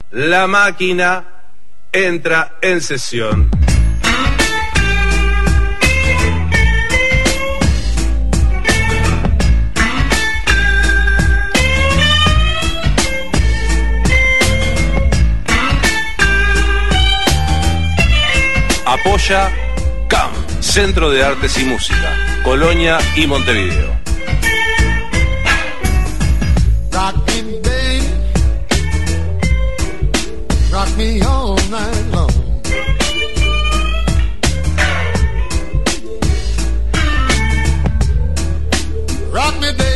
La máquina entra en sesión. Apoya CAM, Centro de Artes y Música, Colonia y Montevideo. Rock me, baby. Rock me all night long. Rock me, baby.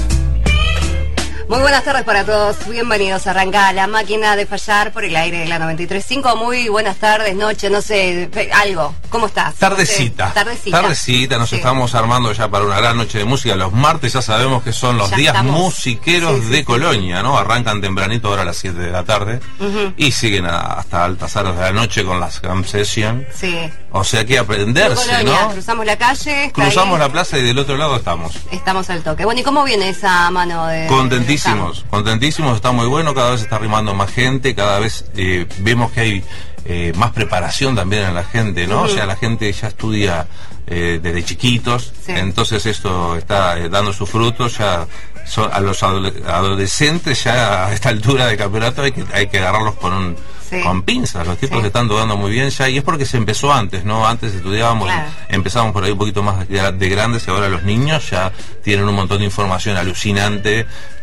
Muy buenas tardes para todos, bienvenidos. Arranca La Máquina de Fallar por el aire de la 93.5. Muy buenas tardes, noche, no sé, algo. ¿Cómo estás? Tardecita. Tardecita, nos estamos armando ya para una gran noche de música. Los martes ya sabemos que son los días musiqueros de Colonia, ¿no? Arrancan tempranito, ahora a las 7 de la tarde, y siguen hasta altas horas de la noche con las Jam Session. Sí. O sea que aprenderse, Colonia, ¿no? Cruzamos la calle. Cruzamos la plaza y del otro lado estamos. Estamos al toque. Bueno, ¿y cómo viene esa mano de...? Contentísimos, está muy bueno, cada vez está arrimando más gente, cada vez vemos que hay más preparación también en la gente, ¿no? O sea, la gente ya estudia desde chiquitos, entonces esto está dando sus frutos, ya a los adolescentes ya a esta altura de campeonato hay que agarrarlos con pinzas. Los tipos están dando muy bien ya, y es porque se empezó antes, ¿no? Antes estudiábamos, empezamos por ahí un poquito más de grandes, y ahora los niños ya tienen un montón de información alucinante,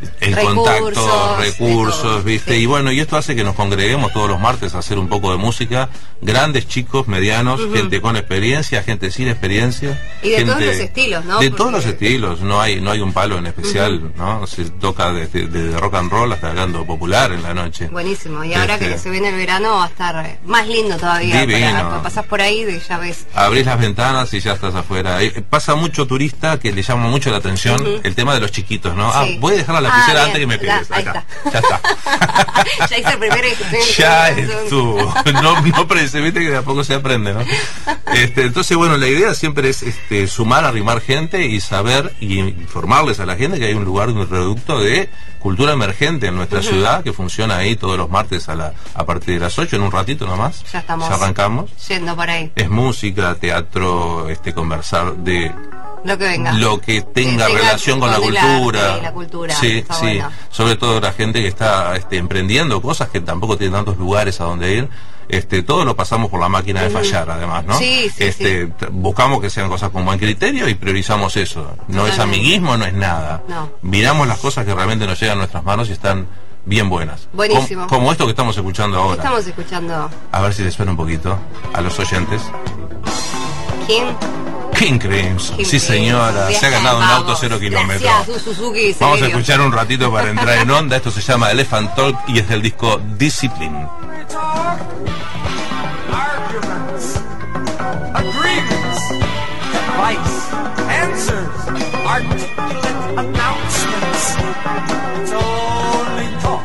recursos, ¿viste? Sí. Y bueno, y esto hace que nos congreguemos todos los martes a hacer un poco de música, grandes, chicos, medianos, gente con experiencia, gente sin experiencia. Y de todos los estilos, ¿no? De todos los estilos, no hay un palo en especial, ¿no? Se toca desde rock and roll hasta canto popular en la noche. Buenísimo, y ahora que se viene el verano va a estar más lindo todavía. Divino. Pasás por ahí y ya ves. Abrís las ventanas y ya estás afuera. Pasa mucho turista que le llama mucho la atención el tema de los chiquitos, ¿no? Sí. Voy a dejar la lapicera antes que me pegues. Acá. Ya está. Ya hice el primer ya estuvo. No se viste que de a poco se aprende, ¿no? Entonces, bueno, la idea siempre es sumar, arrimar gente y saber y informarles a la gente que hay un lugar, un reducto de cultura emergente en nuestra ciudad, que funciona ahí todos los martes a partir de las 8, en un ratito nomás. Ya estamos. Ya arrancamos. Yendo por ahí. Es música, teatro, conversar de lo que venga, lo que tenga relación con la cultura. La cultura. Sí. Bueno. Sobre todo la gente que está emprendiendo cosas que tampoco tiene tantos lugares a donde ir. Todo lo pasamos por la máquina de fallar, además, ¿no? Sí. Buscamos que sean cosas con buen criterio y priorizamos eso. No es amiguismo, no es nada. No. Miramos las cosas que realmente nos llegan a nuestras manos y están bien buenas. Buenísimo. Como esto que estamos escuchando ahora. Estamos escuchando. A ver si les suena un poquito a los oyentes. King Crimson, sí señora, se ha ganado un auto 0 kilómetros. Vamos a escuchar un ratito para entrar en onda. Esto se llama Elephant Talk y es del disco Discipline. Arguments, agreements, advice, answers, articulate announcements. It's only talk.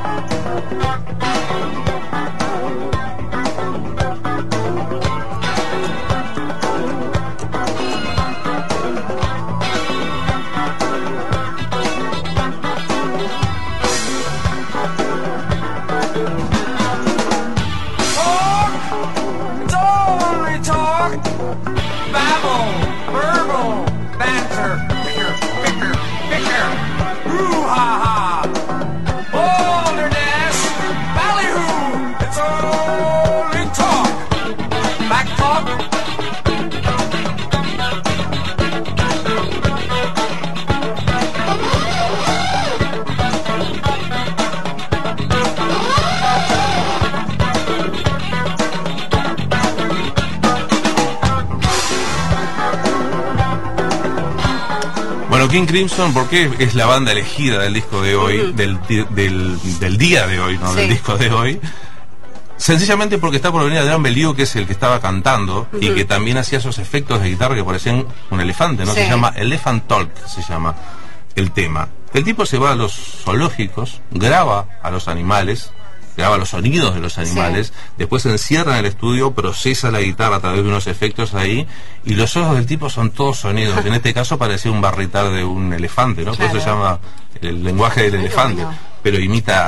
King Crimson, porque es la banda elegida del disco de hoy, del día de hoy, ¿no? Del disco de hoy. Sencillamente porque está por venir Adrián Belew, que es el que estaba cantando y que también hacía esos efectos de guitarra que parecían un elefante, ¿no? Se llama Elephant Talk, se llama el tema. El tipo se va a los zoológicos, graba a los animales, graba los sonidos de los animales, después se encierra en el estudio, procesa la guitarra a través de unos efectos ahí, y los ojos del tipo son todos sonidos. En este caso parecía un barritar de un elefante, ¿no? Por eso se llama el lenguaje del elefante, pero imita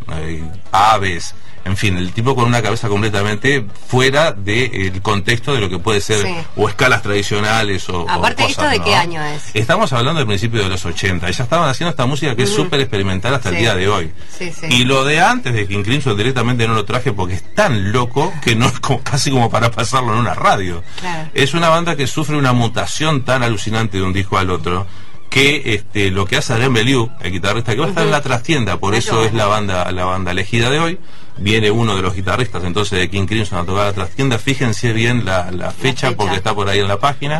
aves, en fin, el tipo con una cabeza completamente fuera del contexto de lo que puede ser, Sí. o escalas tradicionales o Aparte, o ¿esto cosas, de ¿no? qué año es? Estamos hablando del principio de los 80. Ya estaban haciendo esta música que es súper experimental hasta el Sí. día de hoy. Sí, sí. Y lo de antes de King Crimson directamente no lo traje porque es tan loco que no es casi como para pasarlo en una radio. Claro. Es una banda que sufre una mutación tan alucinante de un disco al otro que lo que hace Adrián Belew, el guitarrista, que va a estar en la trastienda, por eso es la banda elegida de hoy. Viene uno de los guitarristas entonces de King Crimson a tocar la trastienda. Fíjense bien la fecha porque está por ahí en la página.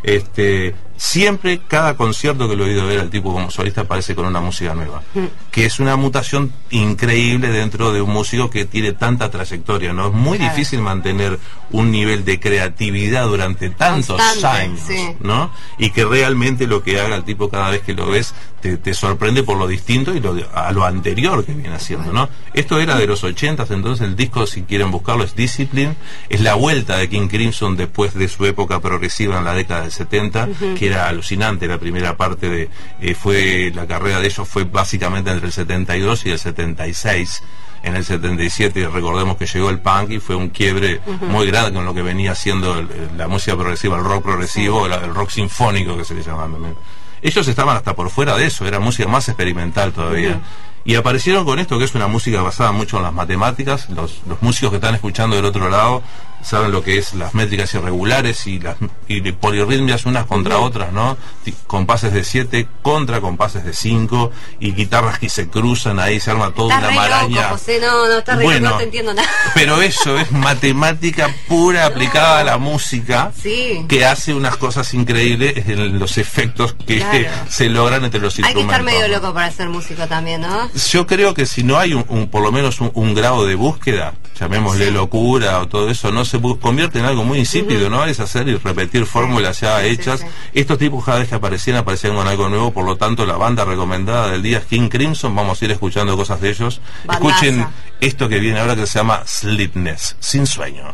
Siempre, cada concierto que lo he oído ver al tipo como solista aparece con una música nueva, que es una mutación increíble dentro de un músico que tiene tanta trayectoria, ¿no? Es muy Claro. difícil mantener un nivel de creatividad durante tantos Constante, años, sí. ¿no? Y que realmente lo que haga el tipo cada vez que lo ves te sorprende por lo distinto y a lo anterior que viene haciendo, ¿no? Esto era de los 80s, entonces el disco, si quieren buscarlo, es Discipline, es la vuelta de King Crimson después de su época progresiva en la década del 70, que era alucinante. La primera parte la carrera de ellos fue básicamente entre el 72 y el 76. En el 77 recordemos que llegó el punk y fue un quiebre muy grande con lo que venía haciendo la música progresiva, el rock progresivo, el rock sinfónico que se le llama también. Ellos estaban hasta por fuera de eso, era música más experimental todavía. Y aparecieron con esto, que es una música basada mucho en las matemáticas. Los músicos que están escuchando del otro lado saben lo que es las métricas irregulares y polirritmias unas contra otras, ¿no? Compases de 7 contra compases de 5 y guitarras que se cruzan, ahí se arma toda Estás una re maraña. loco, José, no, estás re loco, no te entiendo nada. Pero eso es matemática pura aplicada a la música, Sí. que hace unas cosas increíbles en los efectos que Claro. se logran entre los Hay que instrumentos. estar medio loco para ser músico también, ¿no? Yo creo que si no hay por lo menos un grado de búsqueda, llamémosle locura o todo eso, no se convierte en algo muy insípido, ¿no? Es hacer y repetir fórmulas ya hechas. sí. Estos tipos cada vez que aparecían con algo nuevo, por lo tanto la banda recomendada del día es King Crimson. Vamos a ir escuchando cosas de ellos. Bandaza. Escuchen esto que viene ahora que se llama Sleepness, sin sueño.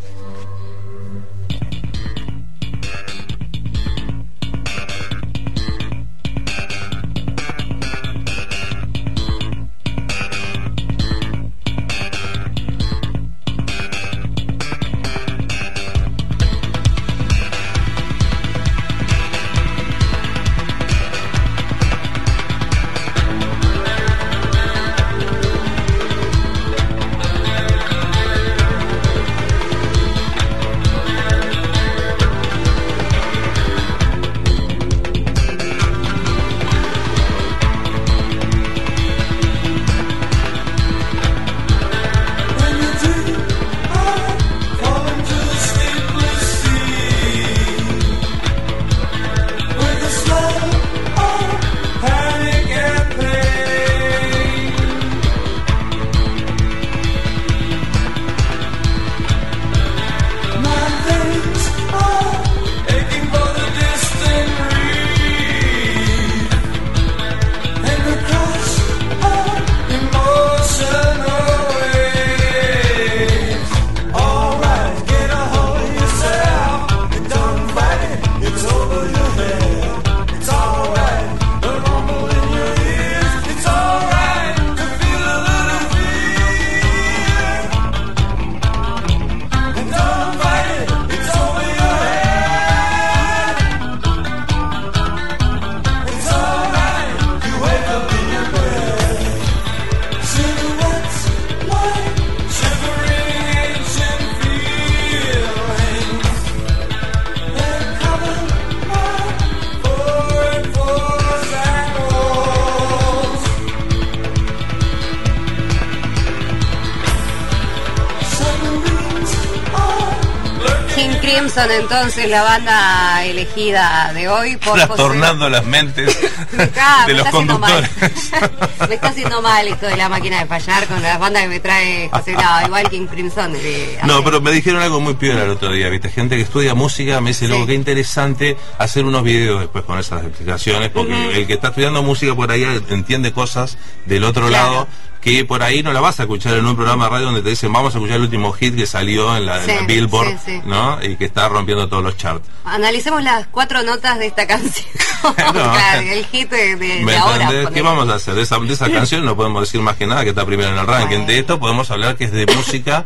Crimson, entonces, la banda elegida de hoy por trastornando las mentes de los conductores. Me está haciendo mal esto de la máquina de fallar con las bandas que me trae José. No, igual King Crimson. No, pero me dijeron algo muy piola el otro día, ¿viste? Gente que estudia música me dice, luego qué interesante hacer unos videos después con esas explicaciones, porque el que está estudiando música por ahí entiende cosas del otro lado que por ahí no la vas a escuchar en un programa de radio donde te dicen vamos a escuchar el último hit que salió en la Billboard, ¿no? Y que está rompiendo todos los charts. Analicemos las 4 notas de esta canción. No. Claro, el hit de ahora. ¿Qué vamos a hacer? De esa canción no podemos decir más que nada que está primero en el ranking. Bueno. De esto podemos hablar que es de música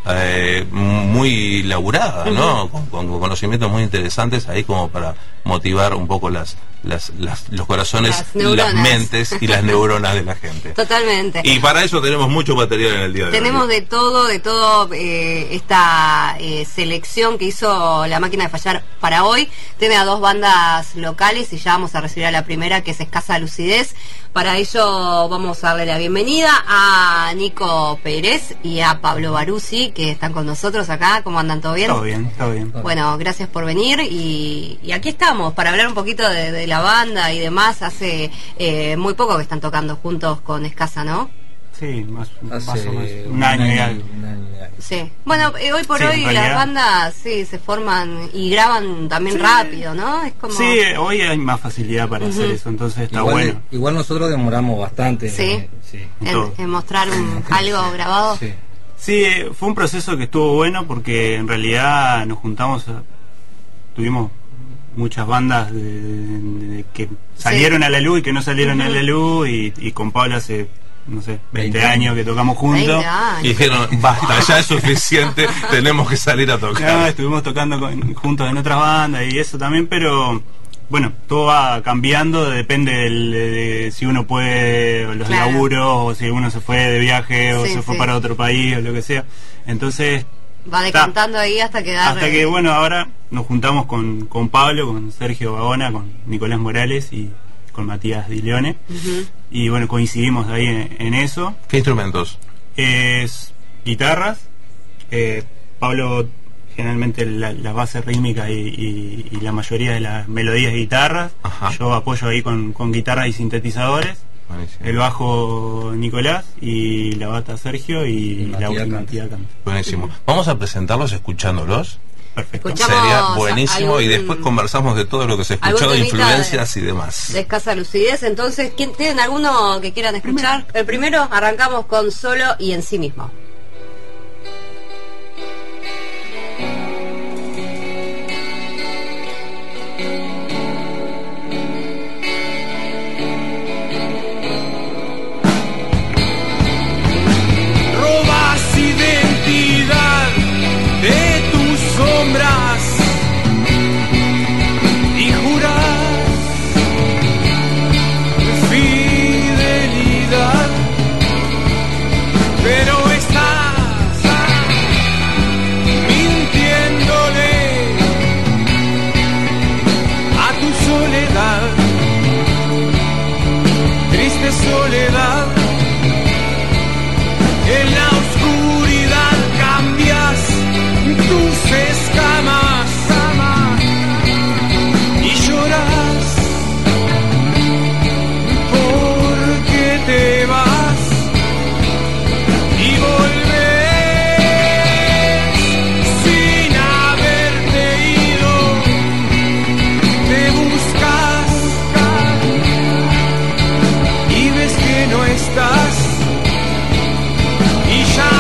muy laburada, ¿no? Con conocimientos muy interesantes ahí como para motivar un poco los corazones, las mentes y las neuronas de la gente. Totalmente. Y para eso tenemos mucho material en el día de hoy. Tenemos de todo esta selección que hizo La Máquina de Fallar para hoy. Tiene a 2 bandas locales y ya vamos a recibir a la primera, que es Escasa Lucidez. Para ello vamos a darle la bienvenida a Nico Pérez y a Pablo Baruzzi, que están con nosotros acá. ¿Cómo andan? ¿Todo bien? Todo bien, todo bien. Bueno, gracias por venir y aquí estamos para hablar un poquito de la banda y demás. Hace muy poco que están tocando juntos con Escasa, ¿no? Sí, más o menos un un año y algo. Sí. Bueno, hoy por hoy las bandas se forman y graban también rápido, ¿no? Es como... Sí, hoy hay más facilidad para hacer eso, entonces está bueno. Igual nosotros demoramos bastante. Sí. Sí. En mostrar algo grabado. Sí. Sí, fue un proceso que estuvo bueno porque en realidad nos juntamos, tuvimos muchas bandas que salieron a la luz y que no salieron a la luz y con Pablo hace, no sé, 20 años que tocamos juntos. 20 años. Y dijeron, basta, ya es suficiente, tenemos que salir a tocar. No, estuvimos tocando juntos en otras bandas y eso también, pero bueno, todo va cambiando, depende de si uno puede, o los laburos, o si uno se fue de viaje, o se fue para otro país, o lo que sea. Entonces va decantando ahí hasta quedar... Hasta que, bueno, ahora nos juntamos con Pablo, con Sergio Bagona, con Nicolás Morales y con Matías Di Leone. Y bueno, coincidimos ahí en eso. ¿Qué instrumentos? Es guitarras, Pablo generalmente la base rítmica y la mayoría de las melodías de guitarras. Ajá. Yo apoyo ahí con guitarra y sintetizadores. Buenísimo. El bajo Nicolás y la bata Sergio y la última Matías canta. Buenísimo. Vamos a presentarlos escuchándolos. Perfecto. Sería buenísimo y después conversamos de todo lo que se escuchó, de influencias y demás. De Escasa Lucidez. Entonces, ¿tienen alguno que quieran escuchar? El primero, arrancamos con Solo y En Sí Mismo. De tus sombras y juras fidelidad, pero estás mintiéndole a tu soledad, triste soledad. En la oscuridad cambias tus escamas y lloras porque te vas y volves sin haberte ido. Te buscas y ves que no estás y ya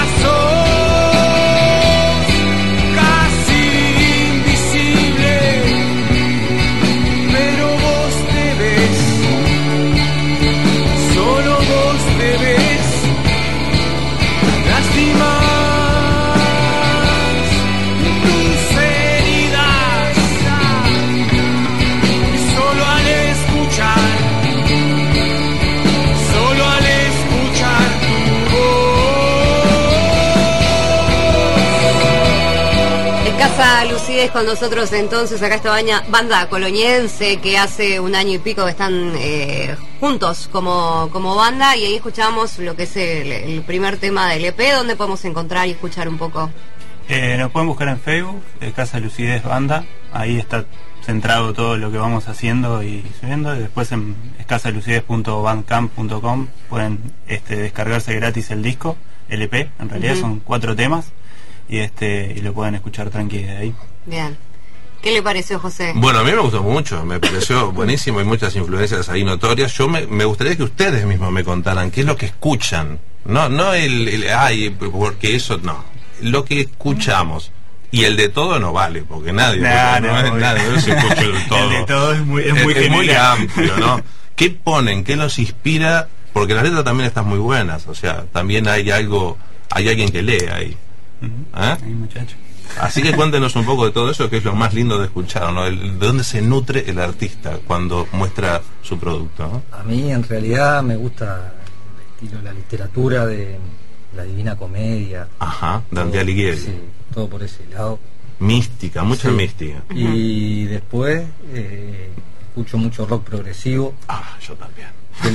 Escasa Lucidez con nosotros entonces, acá esta banda coloniense que hace un año y pico que están juntos como banda, y ahí escuchamos lo que es el primer tema del EP. ¿Dónde podemos encontrar y escuchar un poco? Nos pueden buscar en Facebook, Escasa Lucidez Banda, ahí está centrado todo lo que vamos haciendo y subiendo, y después en escasalucidez.bandcamp.com pueden descargarse gratis el disco, el EP, en realidad son 4 temas. Y lo pueden escuchar tranqui de ahí. Bien. ¿Qué le pareció, José? Bueno, a mí me gustó mucho, me pareció buenísimo, hay muchas influencias ahí notorias. Yo me gustaría que ustedes mismos me contaran qué es lo que escuchan No porque eso no. Lo que escuchamos. Y el de todo no vale, porque nadie no se escucha el todo. El de todo es muy muy amplio, ¿no? ¿Qué ponen? ¿Qué los inspira? Porque las letras también están muy buenas, o sea, también hay alguien que lee ahí. Hay muchacho. Así que cuéntenos un poco de todo eso, que es lo más lindo de escuchar, ¿no? De dónde se nutre el artista cuando muestra su producto, ¿no? A mí en realidad me gusta el estilo, la literatura de la Divina Comedia. Ajá, Dante Alighieri. Sí, todo por ese lado. Mística, mucha mística. Y después escucho mucho rock progresivo. Yo también.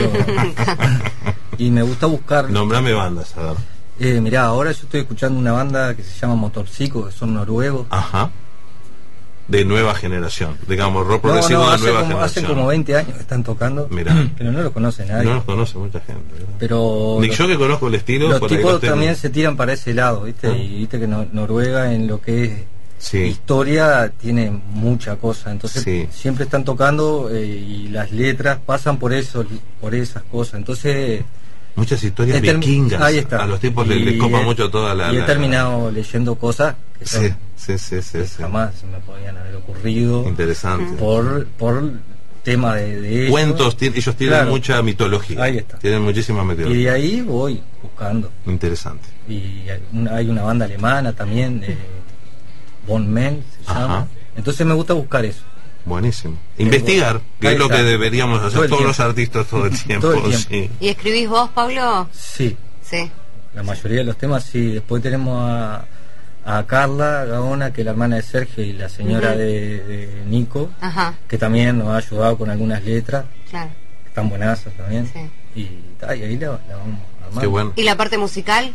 Y me gusta buscar... Nombrame bandas, a ver. Mirá, ahora yo estoy escuchando una banda que se llama Motorcico, que son noruegos. Ajá. De nueva generación, digamos, rock progresivo de nueva generación. Hace como 20 años que están tocando. Mirá. Pero no lo conoce nadie. No los conoce mucha gente, ¿verdad? Pero ni yo que conozco el estilo. Los por ahí tipos también se tiran para ese lado, ¿viste? Y viste que Noruega en lo que es historia tiene mucha cosa, entonces siempre están tocando y las letras pasan por eso, por esas cosas, entonces muchas historias vikingas. Ahí está. A los tipos les copa mucho toda la... Y he terminado leyendo cosas que son, jamás se me podían haber ocurrido. Interesante. Por tema de cuentos, ellos tienen mucha mitología. Ahí está. Tienen muchísima mitología. Y de ahí voy buscando. Interesante. Y hay una banda alemana también, Von Men se llama. Entonces me gusta buscar eso. Buenísimo. Investigar, que es lo que deberíamos hacer todos los artistas todo el tiempo. Sí. ¿Y escribís vos, Pablo? Sí. Sí. La mayoría de los temas sí. Después tenemos a Carla Gaona, que es la hermana de Sergio y la señora de Nico, que también nos ha ayudado con algunas letras. Claro. Que están buenazas también. Sí. Y ahí la vamos armando. Qué bueno. ¿Y la parte musical?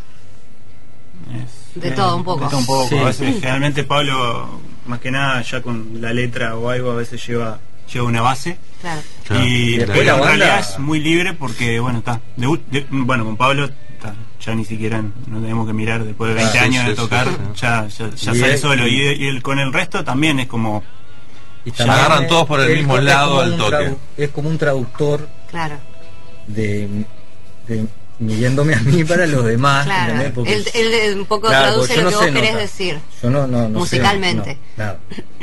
De todo un poco. De todo un poco. Sí. A veces, generalmente Pablo, más que nada, ya con la letra o algo, a veces lleva una base. Claro. Y después en realidad es muy libre porque, bueno, está. Bueno, con Pablo ya ni siquiera no tenemos que mirar después de 20 años de tocar, ya sale solo. Y con el resto también es como... Y se agarran todos por el mismo lado al toque. Es como un traductor. Claro. De midiéndome a mí para los demás. Claro. Él un poco traduce lo que vos querés decir. Yo no musicalmente. Nada.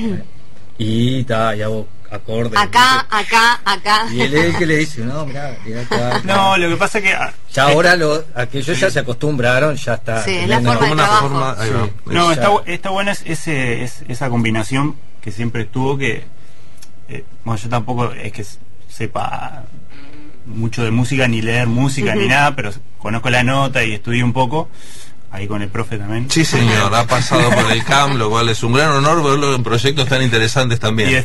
Y hago acordes. Acá. Y él es el que le dice, no, mirá, acá. No, lo que pasa es que... Ya ahora aquellos ya se acostumbraron, ya está. Sí, es la forma de trabajo. No, está buena esa combinación que siempre estuvo, que... bueno, yo tampoco es que sepa mucho de música, ni leer música, ni nada, pero conozco la nota y estudié un poco, ahí con el profe también. Sí, señor, ha pasado por el CAM, lo cual es un gran honor verlo en proyectos tan interesantes también.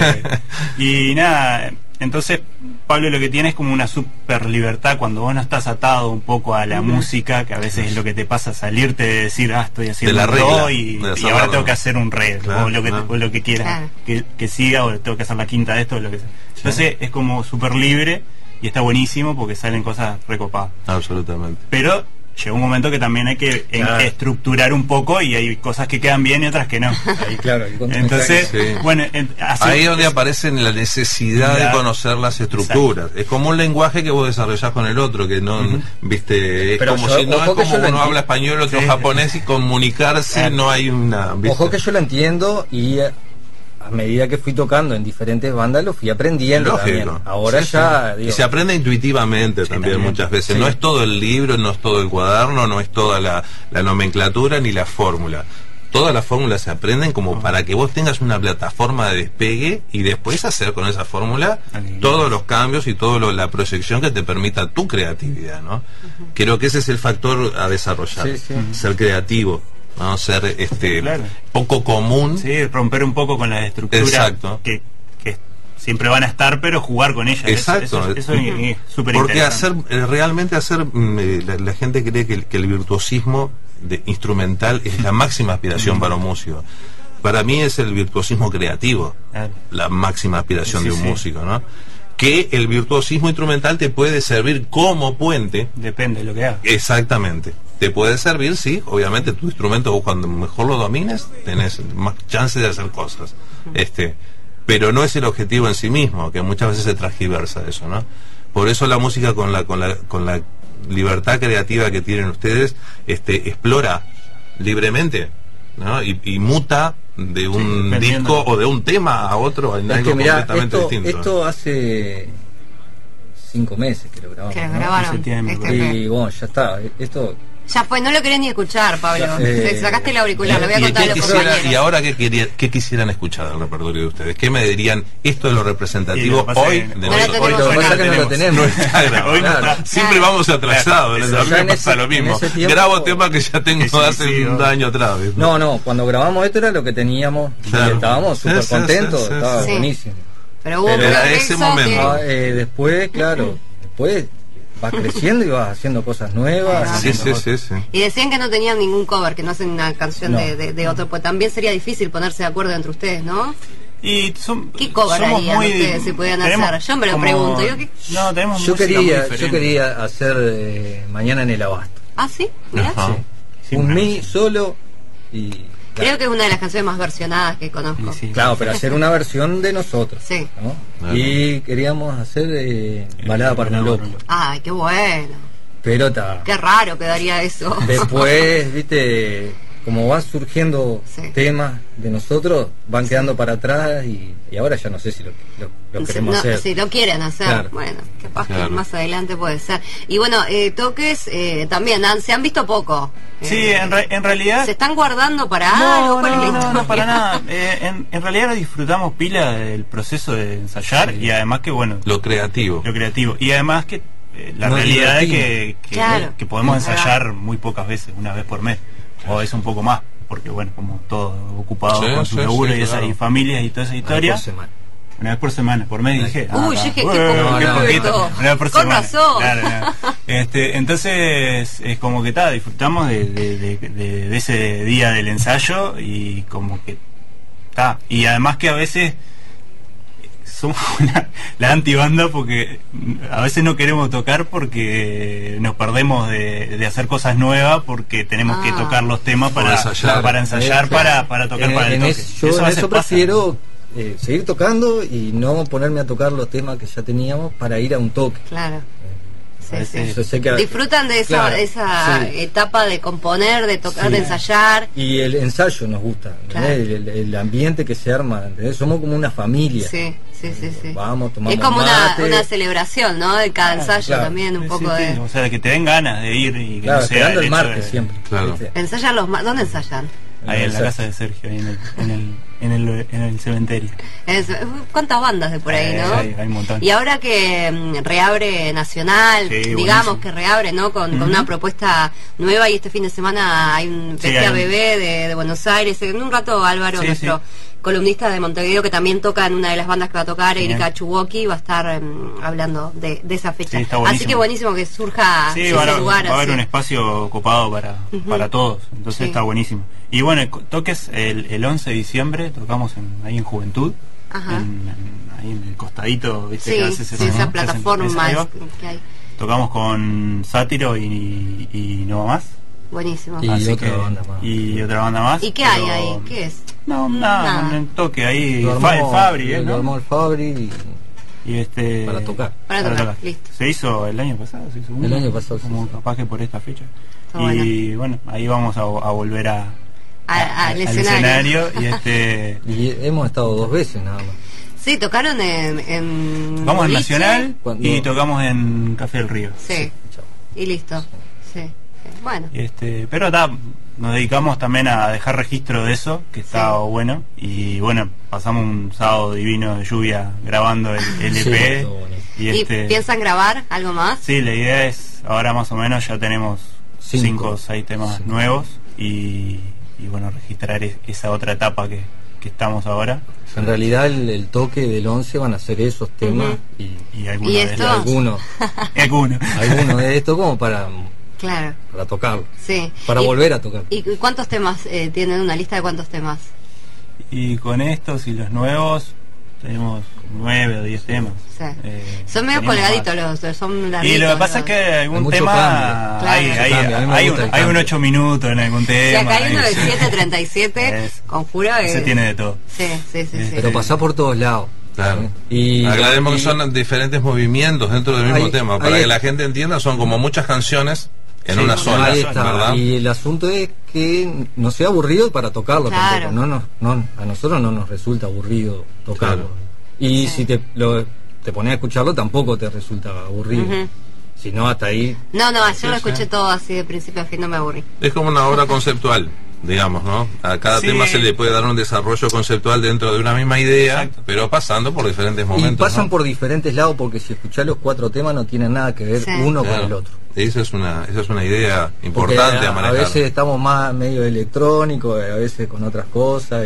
Y nada, entonces Pablo lo que tiene es como una super libertad cuando vos no estás atado un poco a la música, que a veces es lo que te pasa, salirte de decir, estoy haciendo un do y ahora tengo que hacer un re, claro, o lo que quieras, que siga, o tengo que hacer la quinta de esto, o lo que sea. Entonces es como súper libre. Y está buenísimo porque salen cosas recopadas. Absolutamente. Pero llega un momento que también hay que estructurar un poco y hay cosas que quedan bien y otras que no. Ahí, claro. Entonces, bueno, ahí es donde aparece la necesidad de conocer las estructuras. Exacto. Es como un lenguaje que vos desarrollás con el otro, que no, viste, es pero como si no es como uno habla español, otro japonés, y comunicarse no hay una... ¿viste? Ojo que yo lo entiendo y... a medida que fui tocando en diferentes bandas lo fui aprendiendo. Lógico. También. Ahora ya digo, y se aprende intuitivamente también muchas veces. No es todo el libro, no es todo el cuaderno, no es toda la nomenclatura ni la fórmula. Todas las fórmulas se aprenden como para que vos tengas una plataforma de despegue y después hacer con esa fórmula todos los cambios y toda la proyección que te permita tu creatividad, ¿no? Creo que ese es el factor a desarrollar, ser creativo. No ser poco común, romper un poco con las estructuras que siempre van a estar, pero jugar con ellas. Exacto. Eso es súper porque realmente la gente cree que el virtuosismo instrumental es la máxima aspiración para un músico. Para mí es el virtuosismo creativo la máxima aspiración de un músico, ¿no? Que el virtuosismo instrumental te puede servir como puente. Depende de lo que hagas. Exactamente. Te puede servir, sí, obviamente tu instrumento, vos cuando mejor lo domines, tenés más chance de hacer cosas. Pero no es el objetivo en sí mismo, que muchas veces se transgiversa eso, ¿no? Por eso la música con la libertad creativa que tienen ustedes, explora libremente, ¿no? Y muta de un disco o de un tema a otro en algo completamente distinto. Esto hace 5 meses que lo grabamos. Que lo grabaron. Y bueno, ya está. Esto ya fue, no lo querés ni escuchar, Pablo. Te sacaste el auricular, lo voy a contar a los compañeros. ¿Y ahora qué quisieran escuchar del repertorio de ustedes? ¿Qué me dirían? Esto es lo representativo hoy de nosotros. Hoy no lo tenemos. No está grabado. Siempre vamos atrasados. A mí me pasa lo mismo. Grabo temas que ya tengo hace un año atrás. No, cuando grabamos esto era lo que teníamos. Y estábamos súper contentos, estaba buenísimo. Pero hubo era ese momento. Después, claro, vas creciendo y vas haciendo cosas nuevas. Sí. Y decían que no tenían ningún cover, que no hacen una canción de otro, pues también sería difícil ponerse de acuerdo entre ustedes, ¿no? Y ¿qué cover harían ustedes si pudieran hacer? Yo me lo pregunto. Yo quería hacer Mañana en el Abasto. ¿Ah, sí? Mirá. Sí. Un mí solo y... Creo que es una de las canciones más versionadas que conozco. Sí. Claro, pero hacer una versión de nosotros. Sí. ¿No? Y queríamos hacer Balada para un Loco. Ay, qué bueno. Pero está. Qué raro quedaría eso. Después, viste, como van surgiendo temas de nosotros, van quedando para atrás y ahora ya no sé si lo queremos hacer. Si lo quieren hacer, claro. Bueno, capaz que más adelante puede ser. Y bueno, toques también, se han visto poco. Sí, en realidad... ¿Se están guardando para algo? No, para nada. En realidad disfrutamos pila del proceso de ensayar y además que, bueno... Lo creativo. Y además que la realidad es que podemos ensayar muy pocas veces, una vez por mes. O a veces un poco más, porque bueno, como todos ocupados con su laburo y familias y toda esa historia. Una vez por semana, por mes dije. Qué poquito. Una vez por con semana. Razón. Claro. Entonces es como que disfrutamos de ese día del ensayo y como que y además que a veces somos la antibanda porque a veces no queremos tocar porque nos perdemos de hacer cosas nuevas porque tenemos que tocar los temas para ensayar para tocar para el toque. Yo eso prefiero seguir tocando y no ponerme a tocar los temas que ya teníamos para ir a un toque. Claro. Sé que disfrutan de esa etapa de componer, de tocar, de ensayar. Y el ensayo nos gusta, el ambiente que se arma, ¿entendés? Somos como una familia. Sí. Vamos, tomamos es como mate. una celebración, ¿no? De cada ensayo también, un poco de... O sea, que te den ganas de ir y que no sea esperando el martes siempre. Claro. ¿Ensayan ¿Dónde ensayan? Ahí en la casa de Sergio, ahí en el cementerio. ¿Cuántas bandas de por ahí, no? Hay un montón. Y ahora que reabre Nacional, digamos que reabre, ¿no? Con una propuesta nueva, y este fin de semana hay un Bestia Bebé de Buenos Aires. En un rato Álvaro, nuestro columnista de Montevideo, que también toca en una de las bandas que va a tocar, Erika Chuwoki, va a estar hablando de esa fecha. Así que buenísimo que surja ese lugar. Va a haber un espacio ocupado para todos, entonces está buenísimo. Y bueno, toques el 11 de diciembre, tocamos ahí en Juventud, ahí en el costadito, ¿viste? Que haces esa plataforma que hay. Tocamos con Sátiro y No Más. Buenísimo. Y otra banda más. ¿Y qué hay ahí? ¿Qué es? Nada, un toque ahí. El Fabri, ¿no? Lo armó el Fabri y para tocar. Para tocar, listo. Se hizo el año pasado, el año pasado, como capaz que por esta fecha. Y bueno, ahí vamos a volver al escenario y hemos estado 2 veces nada más. Sí, tocaron en vamos al Nacional y tocamos en Café del Río. Sí. Y listo. Sí. Bueno. Pero nos dedicamos también a dejar registro de eso, que está bueno. Y bueno, pasamos un sábado divino de lluvia grabando el EP. ¿Y piensan grabar algo más? Sí, la idea es, ahora más o menos ya tenemos 5 o 6 temas nuevos y bueno, registrar esa otra etapa que estamos ahora. En realidad el toque del 11 van a ser esos temas y algunos de estos como para tocarlo, para volver a tocar. ¿Y cuántos temas tienen? ¿Una lista de cuántos temas? Y con estos y los nuevos tenemos 9 o 10 temas. Son medio colgaditos son larguitos. Y lo que pasa es que algún tema hay un 8 minutos en algún tema. Si acá hay uno de 7:37, conjuro se tiene de todo. Sí. Pero pasá por todos lados. Claro. Y aclaremos que son diferentes movimientos dentro del mismo tema, para que la gente entienda, son como muchas canciones en una sola, ahí está, ¿verdad? Y el asunto es que no sea aburrido para tocarlo tampoco. A nosotros no nos resulta aburrido tocarlo. Claro. Y si te pones a escucharlo tampoco te resulta aburrido. Si no, hasta ahí... No, yo lo escuché todo así de principio a fin, no me aburrí. Es como una obra conceptual, digamos, ¿no? A cada tema se le puede dar un desarrollo conceptual dentro de una misma idea, pero pasando por diferentes momentos. Y pasan por diferentes lados, porque si escuchás los 4 temas no tienen nada que ver uno con el otro. Esa es una idea importante a manejar. A veces estamos más medio electrónicos, a veces con otras cosas.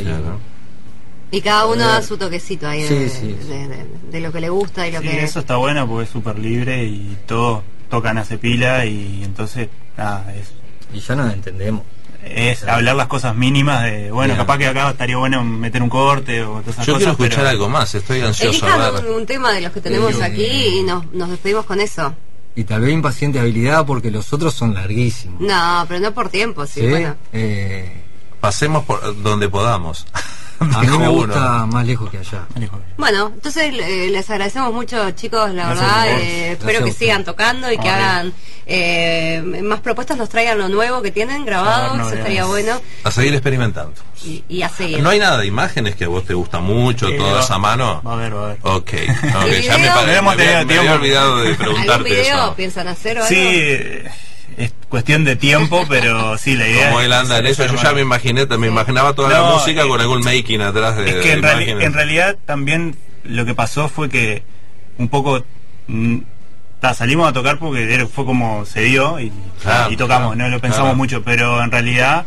Y cada uno da su toquecito ahí de lo que le gusta y lo que... Eso está bueno porque es súper libre y todos tocan hace pila y entonces, Y ya nos entendemos. Es hablar las cosas mínimas de, capaz que acá estaría bueno meter un corte o todas esas cosas. Yo quiero escuchar algo más, estoy ansioso a ver. un tema de los que tenemos aquí y nos despedimos con eso. Y tal vez Impaciente Habilidad porque los otros son larguísimos. No, pero no por tiempo, bueno. Pasemos por donde podamos. A mí me gusta más lejos que allá. Bueno, entonces les agradecemos mucho, chicos, la verdad. Espero que sigan tocando y que hagan más propuestas, nos traigan lo nuevo que tienen grabado, eso estaría bueno. A seguir experimentando. Y a seguir. No hay nada de imágenes que a vos te gusta mucho, toda esa mano. Va a haber. Ok, ya me había olvidado de preguntarte ¿algún video eso. piensan hacer o algo? Sí, es cuestión de tiempo, pero sí, la idea. Como él anda en eso, yo ya me imaginaba toda la música con algún making atrás de. Es que en realidad también lo que pasó fue que un poco salimos a tocar porque fue como se dio y tocamos, no lo pensamos mucho, pero en realidad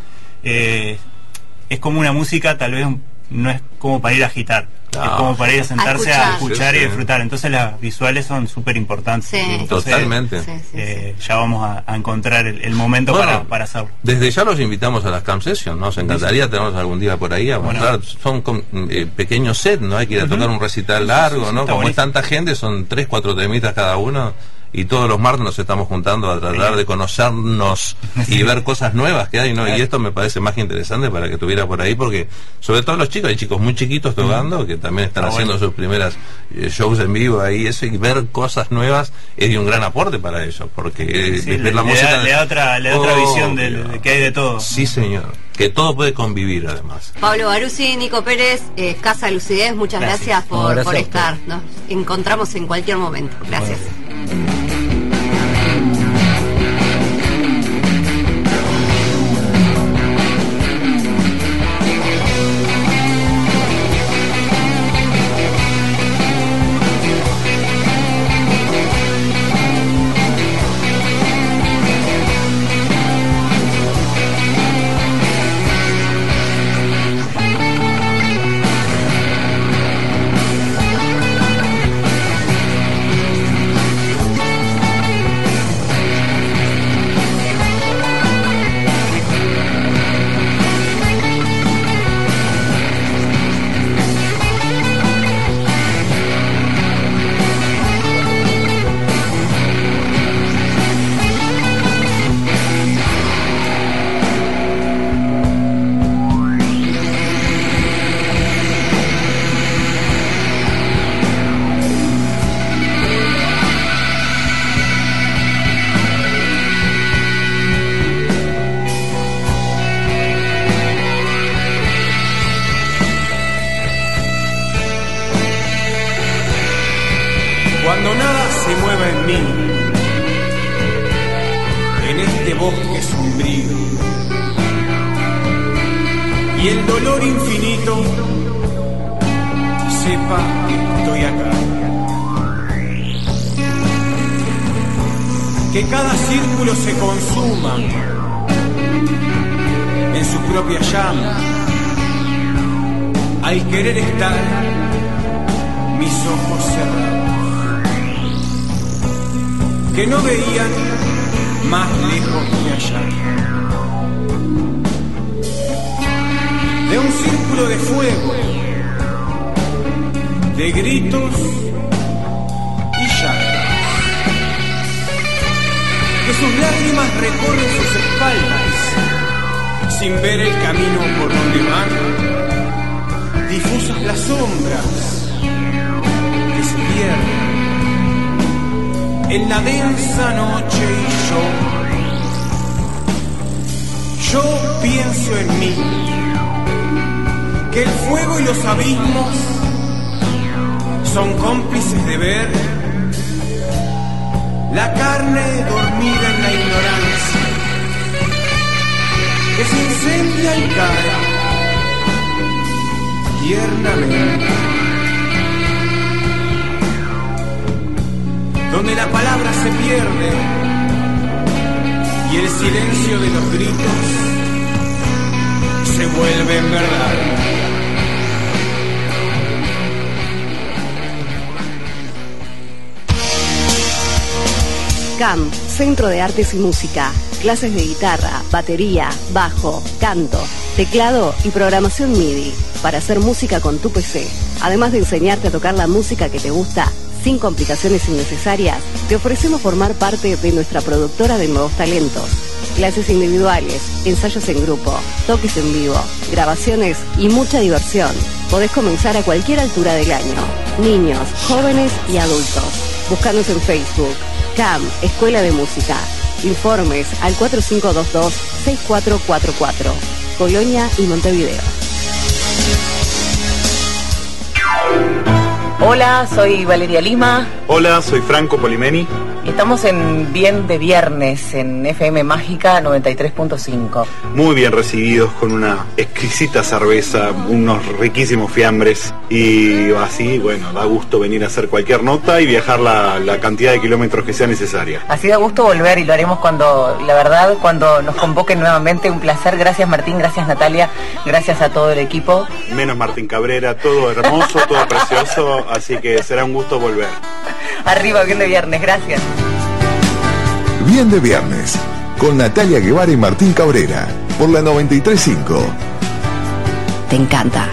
es como una música, tal vez no es como para ir a agitar. Es como para ir a sentarse a escuchar y disfrutar. Entonces las visuales son súper importantes. Entonces, totalmente. Ya vamos a encontrar el momento para hacerlo. Desde ya los invitamos a las Camp Sessions. Nos encantaría tenerlos algún día por ahí a mostrar. Son pequeños sets, no hay que ir a tocar un recital largo, ¿no? Como es tanta gente, son 3-4 temitas cada uno. Y todos los martes nos estamos juntando a tratar de conocernos y ver cosas nuevas que hay, ¿no? Y esto me parece más que interesante para que estuviera por ahí, porque sobre todo los chicos, hay chicos muy chiquitos tocando que también están haciendo sus primeras shows en vivo ahí, eso, y ver cosas nuevas es de un gran aporte para ellos, porque ver la música le da otra visión de que hay de todo. Sí, señor, que todo puede convivir además. Pablo Baruzzi, Nico Pérez, Casa Lucidez, muchas gracias por estar. Nos encontramos en cualquier momento. Gracias. Cuando nada se mueva en mí, en este bosque sombrío, y el dolor infinito sepa que estoy acá, que cada círculo se consuma en su propia llama, al querer estar mis ojos cerrados, que no veían más lejos que allá. De un círculo de fuego, de gritos y llantos, que sus lágrimas recorren sus espaldas, sin ver el camino por donde van, difusas las sombras que se pierde en la densa noche y yo pienso en mí, que el fuego y los abismos son cómplices de ver la carne dormida en la ignorancia, que se incendia y cae tiernamente, donde la palabra se pierde y el silencio de los gritos se vuelve en verdad. CAM, Centro de Artes y Música. Clases de guitarra, batería, bajo, canto, teclado y programación MIDI para hacer música con tu PC. Además de enseñarte a tocar la música que te gusta sin complicaciones innecesarias, te ofrecemos formar parte de nuestra productora de nuevos talentos. Clases individuales, ensayos en grupo, toques en vivo, grabaciones y mucha diversión. Podés comenzar a cualquier altura del año. Niños, jóvenes y adultos. Búscanos en Facebook. CAM, Escuela de Música. Informes al 4522-6444. Colonia y Montevideo. Hola, soy Valeria Lima. Hola, soy Franco Polimeni. Estamos en Bien de Viernes, en FM Mágica 93.5. Muy bien recibidos, con una exquisita cerveza, unos riquísimos fiambres. Y así, bueno, da gusto venir a hacer cualquier nota y viajar la cantidad de kilómetros que sea necesaria. Así da gusto volver y lo haremos cuando nos convoquen nuevamente. Un placer. Gracias Martín, gracias Natalia, gracias a todo el equipo. Menos Martín Cabrera, todo hermoso, todo precioso, así que será un gusto volver. Arriba, Bien de Viernes, gracias. Bien de Viernes, con Natalia Guevara y Martín Cabrera, por la 93.5. Te encanta.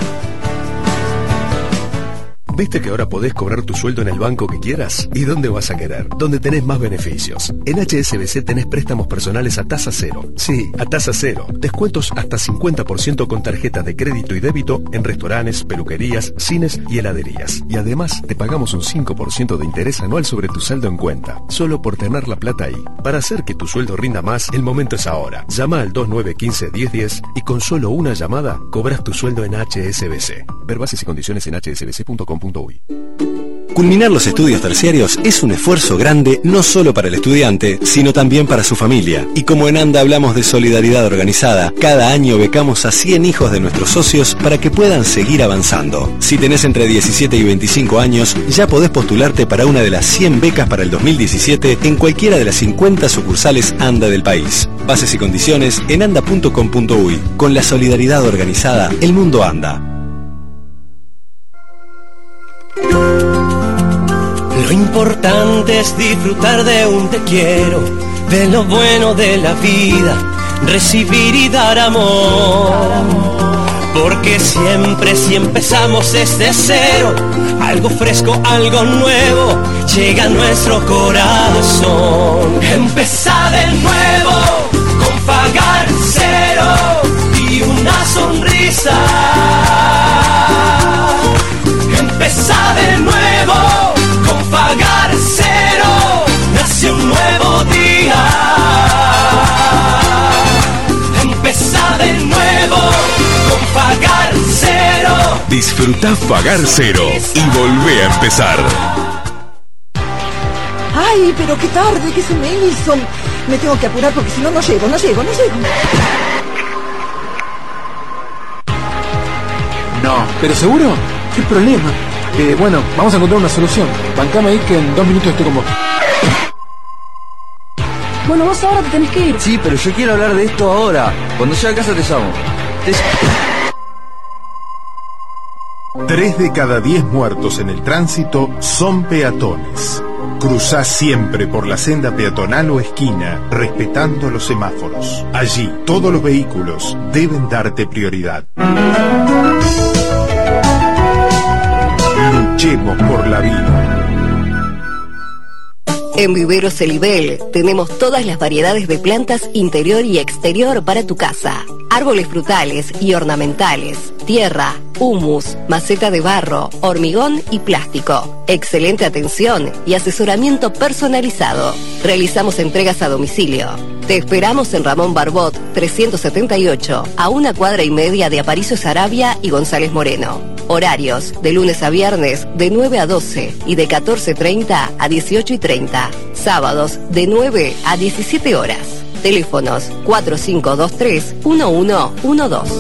¿Viste que ahora podés cobrar tu sueldo en el banco que quieras? ¿Y dónde vas a querer? ¿Dónde tenés más beneficios? En HSBC tenés préstamos personales a tasa cero. Sí, a tasa cero. Descuentos hasta 50% con tarjetas de crédito y débito en restaurantes, peluquerías, cines y heladerías. Y además te pagamos un 5% de interés anual sobre tu saldo en cuenta, solo por tener la plata ahí. Para hacer que tu sueldo rinda más, el momento es ahora. Llama al 2915-1010 y con solo una llamada cobras tu sueldo en HSBC. Ver bases y condiciones en hsbc.com. Culminar los estudios terciarios es un esfuerzo grande no solo para el estudiante, sino también para su familia. Y como en ANDA hablamos de solidaridad organizada, cada año becamos a 100 hijos de nuestros socios para que puedan seguir avanzando. Si tenés entre 17 y 25 años, ya podés postularte para una de las 100 becas para el 2017 en cualquiera de las 50 sucursales ANDA del país. Bases y condiciones en anda.com.uy. Con la solidaridad organizada, el mundo anda. Lo importante es disfrutar de un te quiero, de lo bueno de la vida, recibir y dar amor. Porque siempre si empezamos desde cero, algo fresco, algo nuevo, llega a nuestro corazón. Empezar de nuevo, con Fagar cero y una sonrisa. Empezar de nuevo, con Fagar cero, nace un nuevo día. Empezar de nuevo, con Fagar cero. Disfruta Fagar cero y volvé a empezar. Ay, pero qué tarde, ¿qué se me hizo? Me tengo que apurar porque si no, no llego. No, ¿pero seguro? ¿Qué problema? Bueno, vamos a encontrar una solución. Bancame ahí que en 2 minutos estoy con vos. Bueno, vos ahora te tenés que ir. Sí, pero yo quiero hablar de esto ahora. Cuando llegue a casa te llamo. 3 de cada 10 muertos en el tránsito son peatones. Cruzá siempre por la senda peatonal o esquina, respetando los semáforos. Allí, todos los vehículos deben darte prioridad. Luchemos por la vida. En Viveros Celibel tenemos todas las variedades de plantas interior y exterior para tu casa. Árboles frutales y ornamentales, tierra, humus, maceta de barro, hormigón y plástico. Excelente atención y asesoramiento personalizado. Realizamos entregas a domicilio. Te esperamos en Ramón Barbot 378, a 1 cuadra y media de Aparicio Saravia y González Moreno. Horarios de lunes a viernes de 9 a 12 y de 14:30 a 18:30. Sábados de 9 a 17 horas. Teléfonos 4523-1112.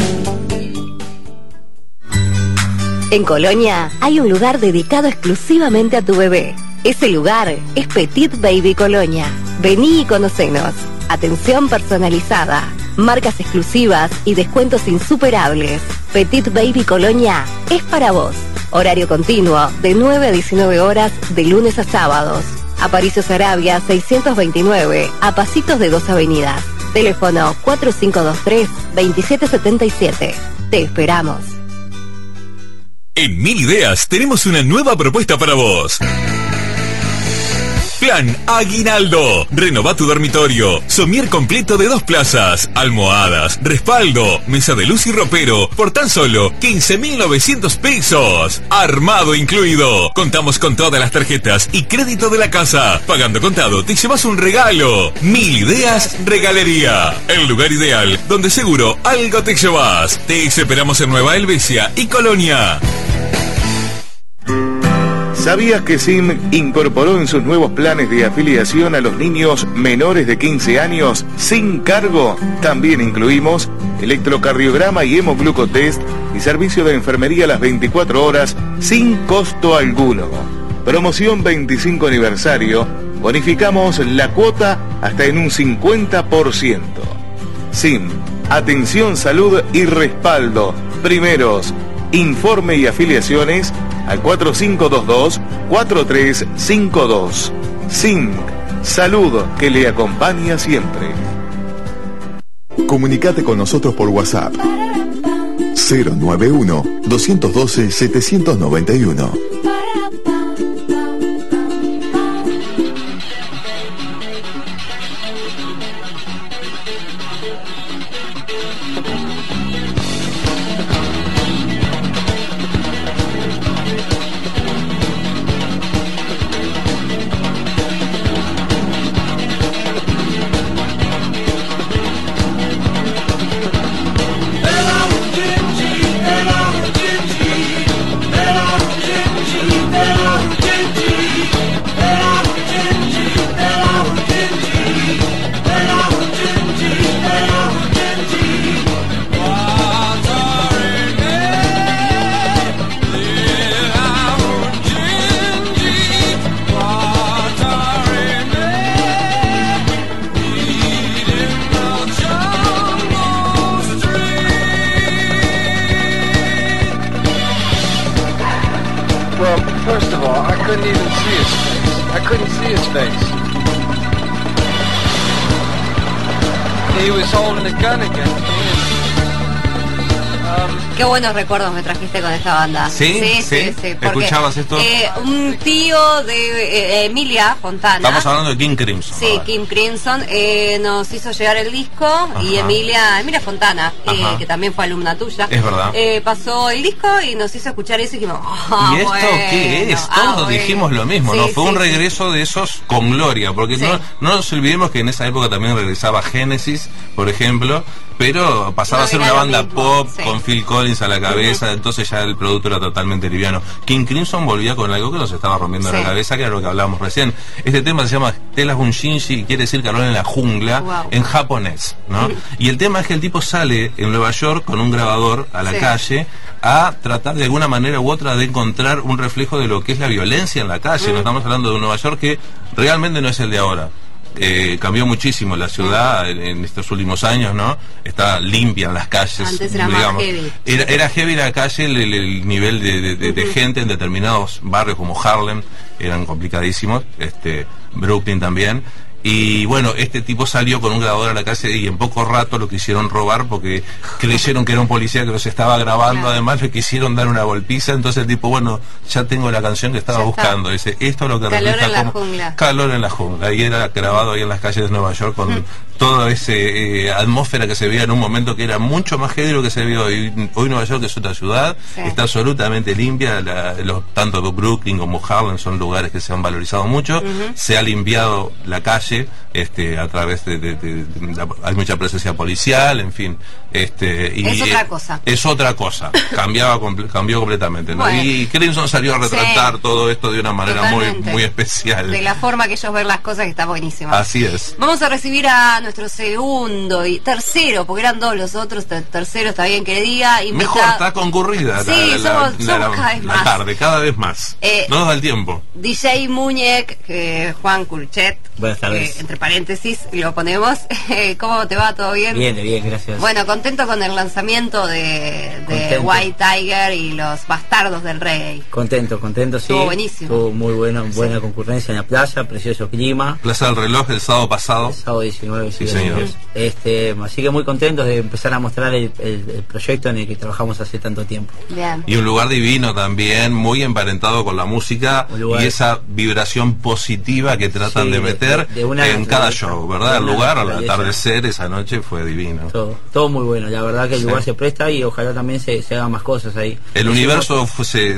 En Colonia hay un lugar dedicado exclusivamente a tu bebé. Ese lugar es Petit Baby Colonia. Vení y conocenos. Atención personalizada, marcas exclusivas y descuentos insuperables. Petit Baby Colonia es para vos. Horario continuo de 9 a 19 horas de lunes a sábados. Aparicio Saravia 629, a pasitos de 2 avenidas. Teléfono 4523-2777. Te esperamos. En 1000 Ideas tenemos una nueva propuesta para vos. Plan Aguinaldo. Renova tu dormitorio. Somier completo de 2 plazas, almohadas, respaldo, mesa de luz y ropero por tan solo 15.900 pesos. Armado incluido. Contamos con todas las tarjetas y crédito de la casa. Pagando contado te llevas un regalo. 1000 Ideas Regalería. El lugar ideal donde seguro algo te llevas. Te esperamos en Nueva Helvecia y Colonia. ¿Sabías que SIM incorporó en sus nuevos planes de afiliación a los niños menores de 15 años sin cargo? También incluimos electrocardiograma y hemoglucotest y servicio de enfermería las 24 horas sin costo alguno. Promoción 25 aniversario, bonificamos la cuota hasta en un 50%. SIM, atención, salud y respaldo. Primeros, informe y afiliaciones al 4522-4352. SINC, salud que le acompaña siempre. Comunicate con nosotros por WhatsApp 091-212-791. Qué buenos recuerdos me trajiste con esta banda. ¿Sí? ¿Escuchabas esto? Un tío de Emilia Fontana. Estamos hablando de King Crimson. Sí, King Crimson nos hizo llegar el disco. Ajá. Y Emilia Fontana, que también fue alumna tuya. Es verdad. Pasó el disco y nos hizo escuchar eso y dijimos, ¿y esto qué es? Todos dijimos lo mismo, sí, ¿no? Fue un regreso de esos con gloria, porque no nos olvidemos que en esa época también regresaba Genesis, por ejemplo, pero pasaba a ser una banda pop con Phil Collins a la cabeza, entonces ya el producto era totalmente liviano. King Crimson volvía con algo que nos estaba rompiendo la cabeza, que era lo que hablábamos recién. Este tema se llama Telas Bunshinshi, quiere decir calor en la jungla, en japonés, ¿no? Y el tema es que el tipo sale en Nueva York con un grabador a la calle a tratar de alguna manera u otra de encontrar un reflejo de lo que es la violencia en la calle. No estamos hablando de un Nueva York que realmente no es el de ahora. Cambió muchísimo la ciudad en estos últimos años, ¿no? Está limpia en las calles. Antes era más heavy. Era heavy la calle, el nivel de gente en determinados barrios como Harlem eran complicadísimos, Brooklyn también. Y bueno, este tipo salió con un grabador a la calle y en poco rato lo quisieron robar porque creyeron que era un policía que los estaba grabando. Además le quisieron dar una golpiza. Entonces el tipo, bueno, ya tengo la canción que estaba buscando. Dice, esto es lo que Calor en la jungla. Calor en la jungla. Y era grabado ahí en las calles de Nueva York con toda esa atmósfera que se veía en un momento que era mucho más género que se vio hoy. Hoy Nueva York es otra ciudad, está absolutamente limpia. Tanto Brooklyn como Harlem son lugares que se han valorizado mucho. Se ha limpiado la calle a través hay mucha presencia policial, en fin. Y es otra cosa. Es otra cosa. Cambió completamente, ¿no? Bueno. Y Crimson salió a retratar todo esto de una manera muy especial. De la forma que ellos ven las cosas, que está buenísima. Así es. Vamos a recibir a nuestro segundo y tercero, porque eran dos los otros, tercero está bien que diga. Mejor, está concurrida somos cada vez más. La tarde, cada vez más. No nos da el tiempo. DJ Muñec, Juan Curchet. Buenas tardes. Entre paréntesis lo ponemos. ¿Cómo te va? ¿Todo bien? Bien, gracias. Bueno, contento con el lanzamiento de White Tiger y los Bastardos del Rey. Contento, sí. Estuvo buenísimo. Estuvo muy buena concurrencia en la playa, precioso clima. Plaza del Reloj el sábado pasado. El sábado 19, sí, señor. Así que muy contentos de empezar a mostrar el proyecto en el que trabajamos hace tanto tiempo. Bien. Y un lugar divino también, muy emparentado con la música y esa vibración positiva que tratan de meter en cada show, ¿verdad? El lugar, al atardecer esa noche fue divino. Todo muy bueno, la verdad que el lugar se presta y ojalá también se hagan más cosas ahí. El universo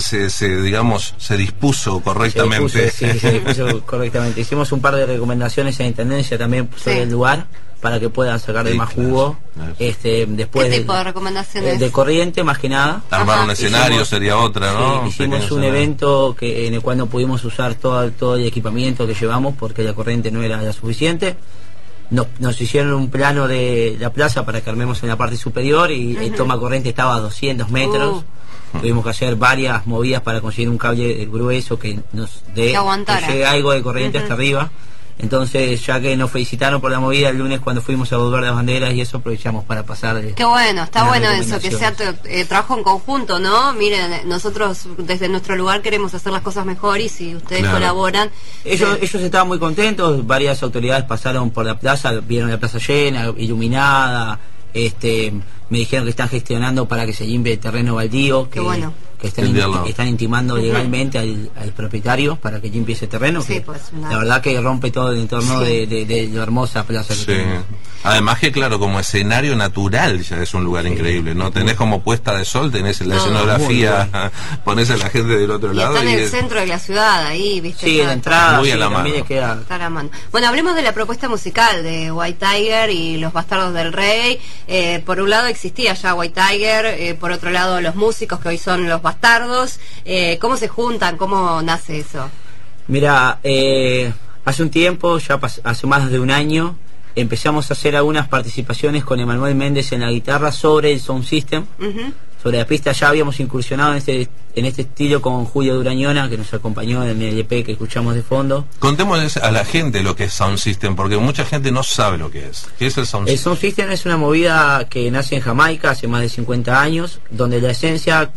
se dispuso correctamente. Se dispuso correctamente. Hicimos un par de recomendaciones en Intendencia también sobre el lugar para que puedan sacar de más jugo. Después ¿qué tipo de recomendaciones? De corriente, más que nada. Armar un escenario sería otra, ¿no? Sí, hicimos un evento en el cual no pudimos usar todo el equipamiento que llevamos porque la corriente no era la suficiente. Nos hicieron un plano de la plaza para que armemos en la parte superior y el toma corriente estaba a 200 metros. Tuvimos que hacer varias movidas para conseguir un cable grueso que nos dé algo de corriente hasta arriba. Entonces, ya que nos felicitaron por la movida el lunes cuando fuimos a volver las banderas y eso, aprovechamos para pasar. Qué bueno, está bueno eso, que sea trabajo en conjunto, ¿no? Miren, nosotros desde nuestro lugar queremos hacer las cosas mejor y si ustedes colaboran. Ellos estaban muy contentos, varias autoridades pasaron por la plaza, vieron la plaza llena, iluminada. Me dijeron que están gestionando para que se limpie el terreno baldío, que están intimando legalmente al propietario para que limpie ese terreno, la verdad que rompe todo el entorno de la hermosa plaza que tenemos. Además que claro, como escenario natural ya es un lugar increíble, ¿no? Tenés como puesta de sol, tenés la escenografía, ponés a la gente del otro lado. Está en el centro de la ciudad, ahí, ¿viste? Sí, en la entrada, muy a la mano. Está a la mano. Bueno, hablemos de la propuesta musical de White Tiger y los Bastardos del Rey. Por un lado existía ya White Tiger, por otro lado los músicos que hoy son los Bastardos. ¿Cómo se juntan? ¿Cómo nace eso? Mira, hace un tiempo, ya hace más de un año, empezamos a hacer algunas participaciones con Emanuel Méndez en la guitarra sobre el sound system, sobre la pista. Ya habíamos incursionado en este estilo con Julio Durañona, que nos acompañó en el EP que escuchamos de fondo. Contémosles a la gente lo que es sound system, porque mucha gente no sabe lo que es. ¿Qué es el sound system? El sound system es una movida que nace en Jamaica hace más de 50 años, donde la esencia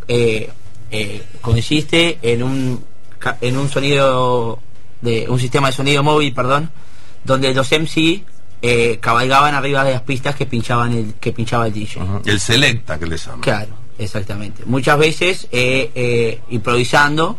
consiste en un sonido un sistema de sonido móvil, donde los MC cabalgaban arriba de las pistas que pinchaba el DJ. El selecta, que le llaman. Claro, exactamente. Muchas veces improvisando,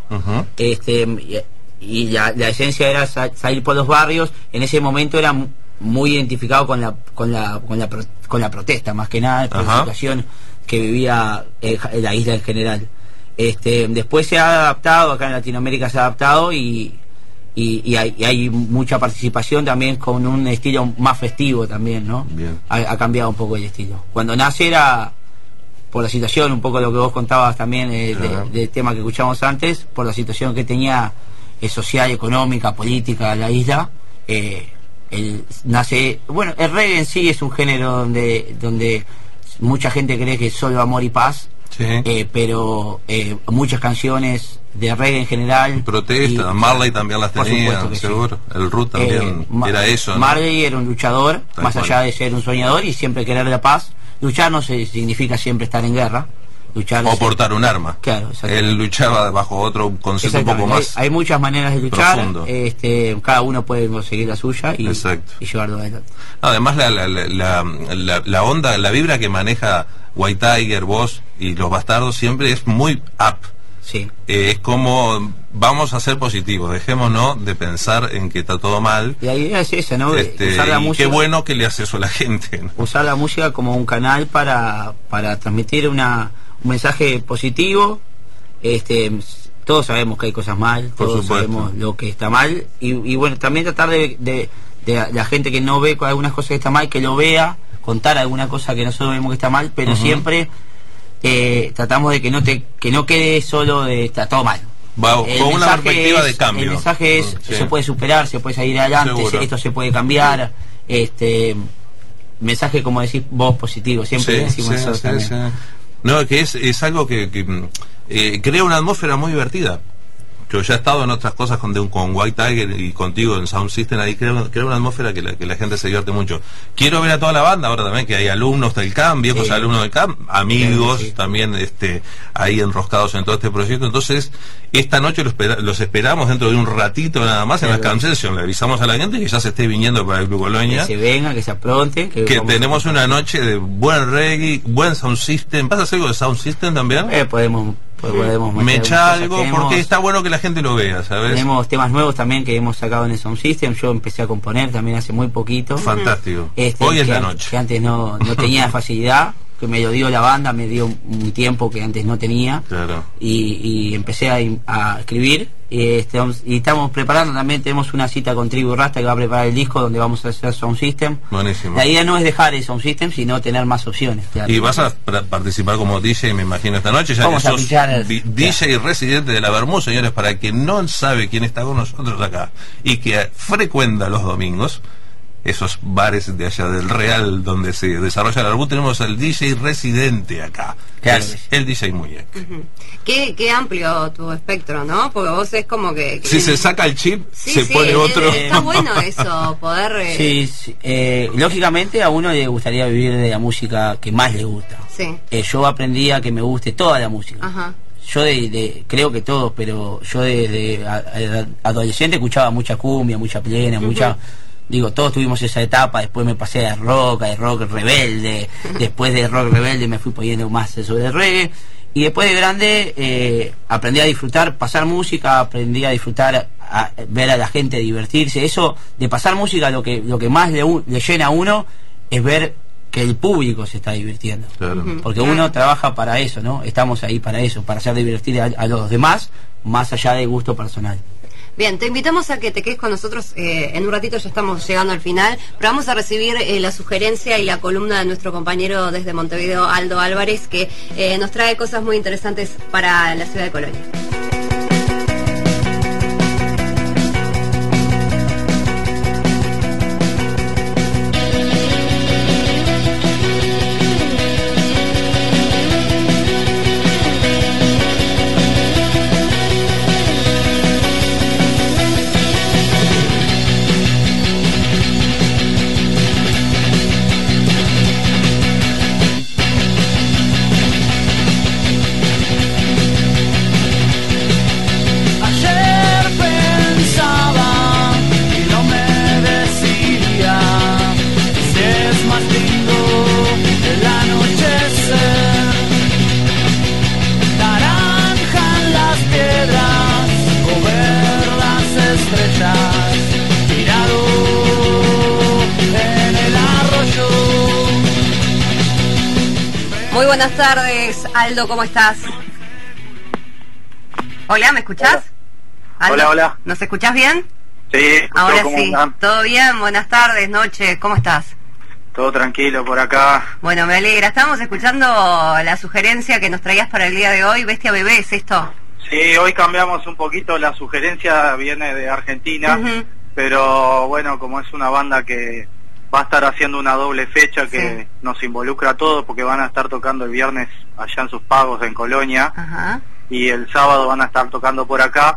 y la esencia era salir por los barrios. En ese momento era muy identificado con la protesta, más que nada, la situación que vivía la isla en general. Después se ha adaptado, acá en Latinoamérica se ha adaptado y hay mucha participación también con un estilo más festivo también, ¿no? Ha cambiado un poco el estilo. Cuando nace era por la situación, un poco lo que vos contabas también del tema que escuchamos antes, por la situación que tenía social, económica, política la isla. El reggae en sí es un género donde mucha gente cree que es solo amor y paz. Pero muchas canciones de reggae en general, protesta, Marley también las tenía, seguro. El Root también era eso, ¿no? Marley era un luchador, más allá de ser un soñador y siempre querer la paz. Luchar no significa siempre estar en guerra, luchar. O portar un arma. Claro, él luchaba bajo otro concepto un poco más. Hay muchas maneras de luchar. Profundo. Cada uno puede conseguir la suya y llevarlo adelante. Además, la onda, la vibra que maneja White Tiger, vos y los Bastardos siempre es muy up. Sí. Es como vamos a ser positivos, dejémonos de pensar en que está todo mal. Y la idea es esa, ¿no? Usar la música, qué bueno que le hace eso a la gente, ¿no? Usar la música como un canal para transmitir un mensaje positivo. Todos sabemos que hay cosas mal, todos sabemos lo que está mal y bueno, también tratar de la gente que no ve algunas cosas que está mal, que lo vea, contar alguna cosa que nosotros vemos que está mal, pero siempre tratamos de que no quede solo de está todo mal. Con una perspectiva de cambio. El mensaje es se puede superar, se puede salir adelante, esto se puede cambiar. Mensaje, como decís vos, positivo, siempre decimos eso también. No, que es algo que crea una atmósfera muy divertida. Yo ya he estado en otras cosas con White Tiger y contigo en Sound System, ahí crea una atmósfera que la gente se divierte mucho. Quiero ver a toda la banda ahora también, que hay alumnos del CAM, viejos alumnos del CAM, amigos también ahí enroscados en todo este proyecto. Entonces, esta noche los esperamos dentro de un ratito nada más en la Camp Session. Le avisamos a la gente que ya se esté viniendo para el Club Colonia. Que se venga, que se apronte. Que tenemos una noche de buen reggae, buen Sound System. ¿Vas a hacer algo de Sound System también? Podemos me echa algo porque está bueno que la gente lo vea, ¿sabes? Tenemos temas nuevos también que hemos sacado en el Sound System. Yo empecé a componer también hace muy poquito. Fantástico. Hoy es la noche. Que antes no tenía facilidad, que me lo dio la banda, me dio un tiempo que antes no tenía. Claro. Y empecé a escribir. Y estamos preparando también, tenemos una cita con Tribu Rasta que va a preparar el disco donde vamos a hacer Sound System. Buenísimo. La idea no es dejar el Sound System, sino tener más opciones. Claro. Y vas a participar como DJ, me imagino, esta noche. Ya vamos que sos DJ residente de la Bermú, señores, para quien no sabe quién está con nosotros acá y que frecuenta los domingos esos bares de allá del Real donde se desarrolla la Bermú, tenemos al DJ residente acá, claro, que es el DJ Muñec. Qué amplio tu espectro, ¿no? Porque vos es como que si se saca el chip, se pone otro. Está bueno eso, poder... lógicamente a uno le gustaría vivir de la música que más le gusta. Yo aprendí a que me guste toda la música. Ajá. Yo creo que todos, pero yo desde adolescente escuchaba mucha cumbia, mucha plena, mucha... Digo, todos tuvimos esa etapa, después me pasé a rock rebelde, después de rock rebelde me fui poniendo más sobre el reggae, y después de grande aprendí a disfrutar, pasar música, aprendí a disfrutar, ver a la gente divertirse. Eso de pasar música, lo que más le llena a uno es ver que el público se está divirtiendo. Claro. Porque uno trabaja para eso, ¿no? Estamos ahí para eso, para hacer divertir a los demás, más allá del gusto personal. Bien, te invitamos a que te quedes con nosotros. En un ratito ya estamos llegando al final, pero vamos a recibir la sugerencia y la columna de nuestro compañero desde Montevideo, Aldo Álvarez, que nos trae cosas muy interesantes para la ciudad de Colonia. Muy buenas tardes, Aldo, ¿cómo estás? Hola, ¿me escuchás? Hola, hola. ¿Nos escuchás bien? Sí. Ahora sí. ¿Todo bien? Buenas tardes, noche, ¿cómo estás? Todo tranquilo por acá. Bueno, me alegra. Estábamos escuchando la sugerencia que nos traías para el día de hoy, Bestia Bebé, ¿es esto? Sí, hoy cambiamos un poquito, la sugerencia viene de Argentina, pero bueno, como es una banda que va a estar haciendo una doble fecha que nos involucra a todos, porque van a estar tocando el viernes allá en sus pagos en Colonia, y el sábado van a estar tocando por acá,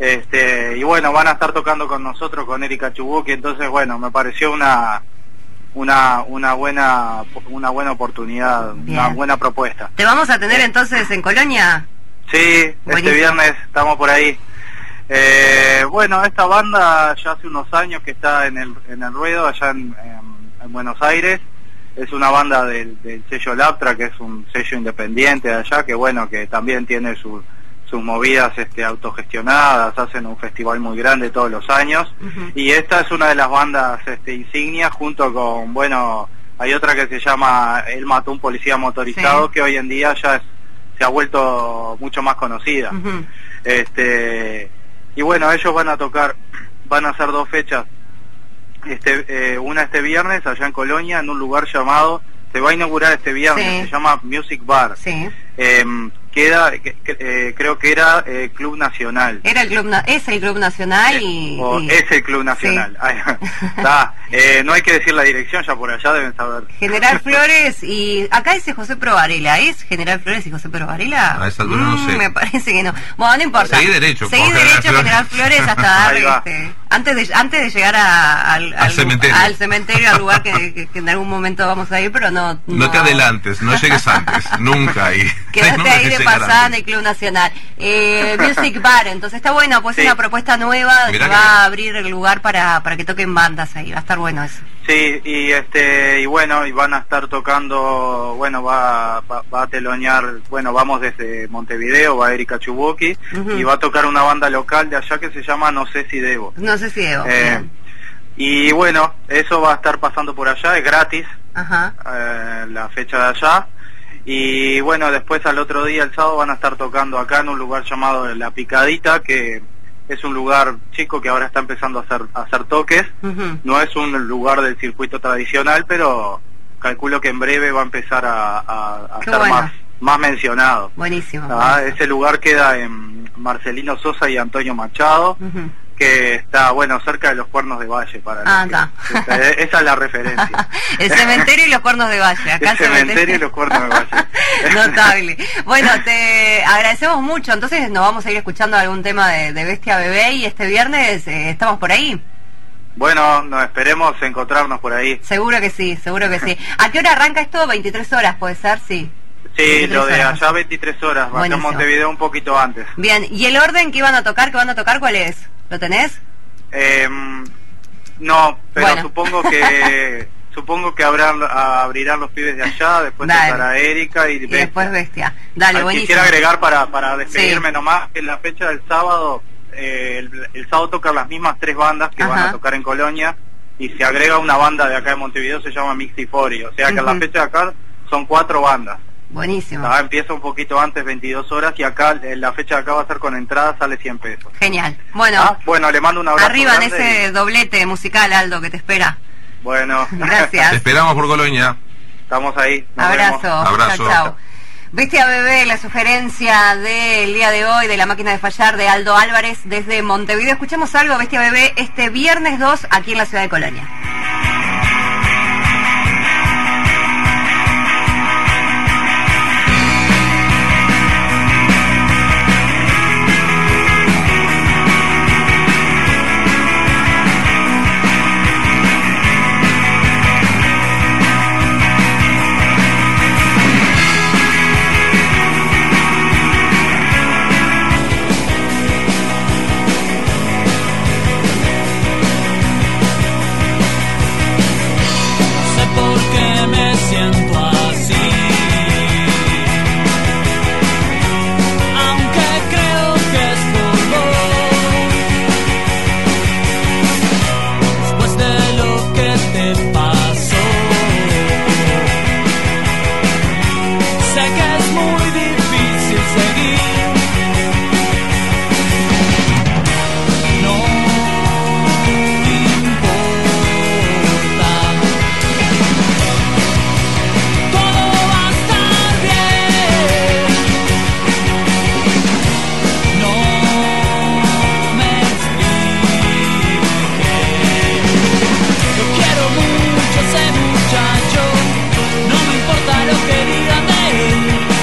y bueno, van a estar tocando con nosotros, con Erika Chubuki, entonces bueno, me pareció una una buena oportunidad, Bien. una buena propuesta. ¿Te vamos a tener entonces en Colonia? Sí, Buenísimo. Este viernes estamos por ahí. Bueno, esta banda ya hace unos años que está en el ruedo allá en Buenos Aires. Es una banda del sello Laptra, que es un sello independiente de allá, que bueno, que también tiene sus movidas autogestionadas, hacen un festival muy grande todos los años. Y esta es una de las bandas insignias, junto con, bueno, hay otra que se llama Él mató a un policía motorizado, que hoy en día ya se ha vuelto mucho más conocida. Y bueno, ellos van a hacer 2 fechas, una este viernes allá en Colonia, en un lugar llamado, se va a inaugurar este viernes, se llama Music Bar. Creo que era Club Nacional. Es el Club Nacional Es el Club Nacional. No hay que decir la dirección, ya por allá deben saber. General Flores y acá dice José Pro Varela. ¿Es General Flores y José Pro Varela? A esa altura no sé. Me parece que no. Bueno, no importa. Seguí derecho General Flores hasta dar antes de llegar al cementerio, al lugar que en algún momento vamos a ir, pero no te adelantes, no llegues antes, nunca ahí. Quedaste ahí de pasada en el Club Nacional. Music Bar, entonces está bueno, pues es una propuesta nueva que va a abrir el lugar para que toquen bandas ahí, va a estar bueno eso. Sí, y bueno, y van a estar tocando, bueno, va a telonear, bueno, vamos desde Montevideo, va Erika Chubuki, y va a tocar una banda local de allá que se llama No sé si debo. No sé si debo. Y bueno, eso va a estar pasando por allá, es gratis, la fecha de allá. Y bueno, después al otro día, el sábado, van a estar tocando acá en un lugar llamado La Picadita, que es un lugar chico que ahora está empezando a hacer toques. No es un lugar del circuito tradicional, pero calculo que en breve va a empezar a ser más mencionado. Buenísimo. Ese lugar queda en Marcelino Sosa y Antonio Machado, que está, bueno, cerca de los Cuernos de Valle. Esa es la referencia. El cementerio y los Cuernos de Valle. Acá el cementerio y los Cuernos de Valle. Notable. Bueno, te agradecemos mucho. Entonces nos vamos a ir escuchando algún tema de Bestia Bebé, y este viernes estamos por ahí. Bueno, nos esperemos encontrarnos por ahí. Seguro que sí, seguro que sí. ¿A qué hora arranca esto? 23 horas, ¿puede ser? Sí. Sí, lo de allá 23 horas, acá en Montevideo un poquito antes. Bien, ¿y el orden que van a tocar, cuál es? ¿Lo tenés? No, pero supongo que abrirán los pibes de allá, después tocará Erika y después Bestia. Dale, buenísimo. Quisiera agregar para despedirme nomás, que en la fecha del sábado, el sábado tocan las mismas 3 bandas que van a tocar en Colonia, y se agrega una banda de acá de Montevideo, se llama Mixifori, o sea que en la fecha de acá son 4 bandas. Buenísimo. Empieza un poquito antes, 22 horas, y acá la fecha de acá va a ser con entrada, sale 100 pesos. Genial. Bueno, le mando un abrazo. Arriba en ese doblete musical, Aldo, que te espera. Bueno. Gracias. Te esperamos por Colonia. Estamos ahí. Abrazo. Abrazo. Chao. Bestia Bebé, la sugerencia del día de hoy de La Máquina de Fallar de Aldo Álvarez desde Montevideo. Escuchemos algo, Bestia Bebé, este viernes 2 aquí en la ciudad de Colonia. No me importa lo que digan de él.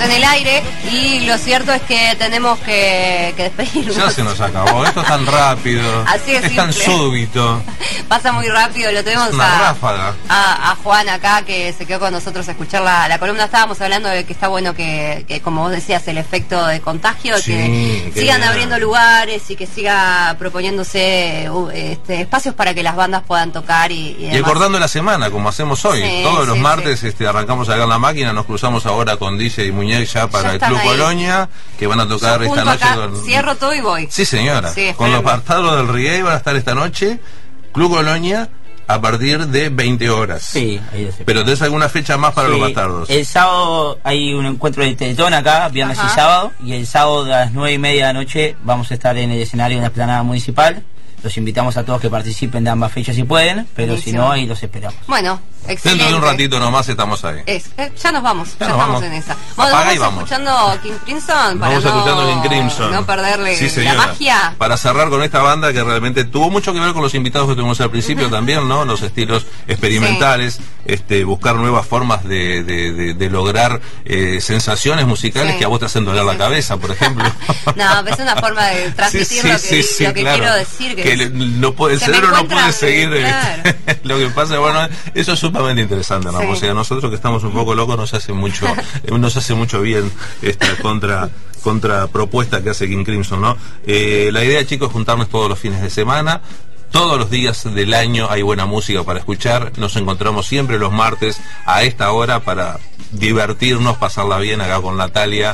en el aire y lo cierto es que tenemos que despedirnos. Ya se nos acabó, esto es tan rápido, así es tan súbito. Pasa muy rápido, lo tenemos a Juan acá que se quedó con nosotros a escuchar la columna. Estábamos hablando de que está bueno que como vos decías, el efecto de contagio, que sigan abriendo lugares y que siga proponiéndose espacios para que las bandas puedan tocar y acordando la semana, como hacemos hoy. Todos los martes arrancamos acá en la máquina, nos cruzamos ahora con DJ y Muñec ya para el Club Colonia, que van a tocar esta noche. Cierro todo y voy. Sí, señora. Con los Bastardos del Reggae van a estar esta noche, Club Colonia, a partir de 20 horas. Sí, ahí Pero ¿tenés alguna fecha más para los Bastardos? El sábado hay un encuentro de Teletón acá, viernes y sábado, y el sábado a las 9:30 de la noche vamos a estar en el escenario en la explanada municipal. Los invitamos a todos que participen de ambas fechas si pueden, pero si no, ahí los esperamos. Bueno, excelente. Dentro de un ratito nomás estamos ahí. Ya nos vamos, ya estamos en esa. Bueno, vamos escuchando King Crimson para King Crimson. No perderle la magia. Para cerrar con esta banda que realmente tuvo mucho que ver con los invitados que tuvimos al principio también, ¿no? Los estilos experimentales, buscar nuevas formas de lograr sensaciones musicales que a vos te hacen doler la cabeza, por ejemplo. No, es una forma de transmitir lo que quiero decir, que el cerebro no puede seguir lo que pasa. Bueno, eso es sumamente interesante, ¿no? O sea, nosotros que estamos un poco locos nos hace mucho bien esta contrapropuesta que hace King Crimson, ¿no? La idea, chicos, es juntarnos todos los fines de semana. Todos los días del año hay buena música para escuchar. Nos encontramos siempre los martes a esta hora para divertirnos, pasarla bien acá con Natalia,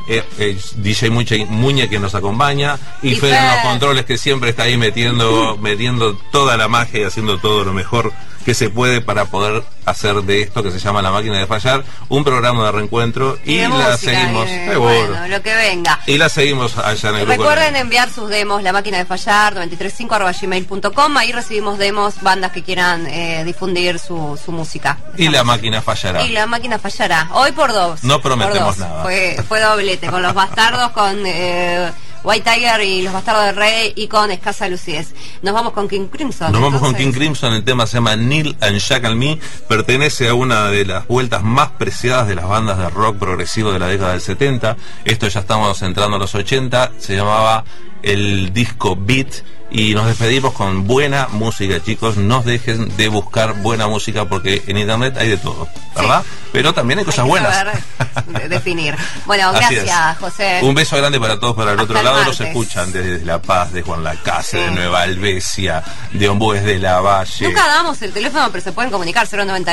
DJ Muñe que nos acompaña y Fede en los controles, que siempre está ahí metiendo toda la magia y haciendo todo lo mejor que se puede para poder hacer de esto que se llama La Máquina de Fallar un programa de reencuentro y la música, seguimos bueno, lo que venga, y la seguimos allá en el grupo. Recuerden enviar sus demos, La Máquina de Fallar 935@gmail.com. Ahí recibimos demos, bandas que quieran difundir su música. Y La Máquina fallará. Y La Máquina fallará. Hoy por 2. No prometemos nada. Fue doblete con los Bastardos, con White Tiger y los Bastardos del Rey y con Escasa Lucidez. Nos vamos con King Crimson. Nos vamos con King Crimson. El tema se llama Neil and Shackle Me. Pertenece a una de las vueltas más preciadas de las bandas de rock progresivo de la década del 70. Esto ya estamos entrando a los 80. Se llamaba el disco Beat. Y nos despedimos con buena música, chicos. No dejen de buscar buena música porque en internet hay de todo, ¿verdad? Pero también hay cosas buenas. Definir. Bueno, gracias, José. Un beso grande para todos. Para el otro lado nos escuchan desde La Paz, de Juan Lacase, de Nueva Albesia, de Ombúes de la Valle. Nunca damos el teléfono, pero se pueden comunicar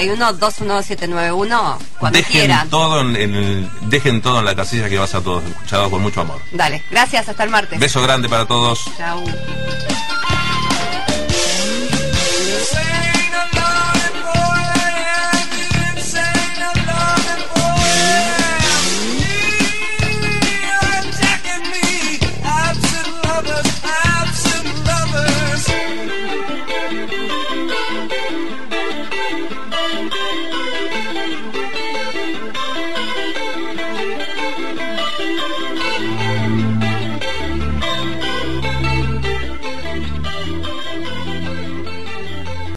091-219-791 cuando quieran. Dejen todo en la casilla que vas a todos escuchados con mucho amor. Dale, gracias, hasta el martes. Beso grande para todos. Chau.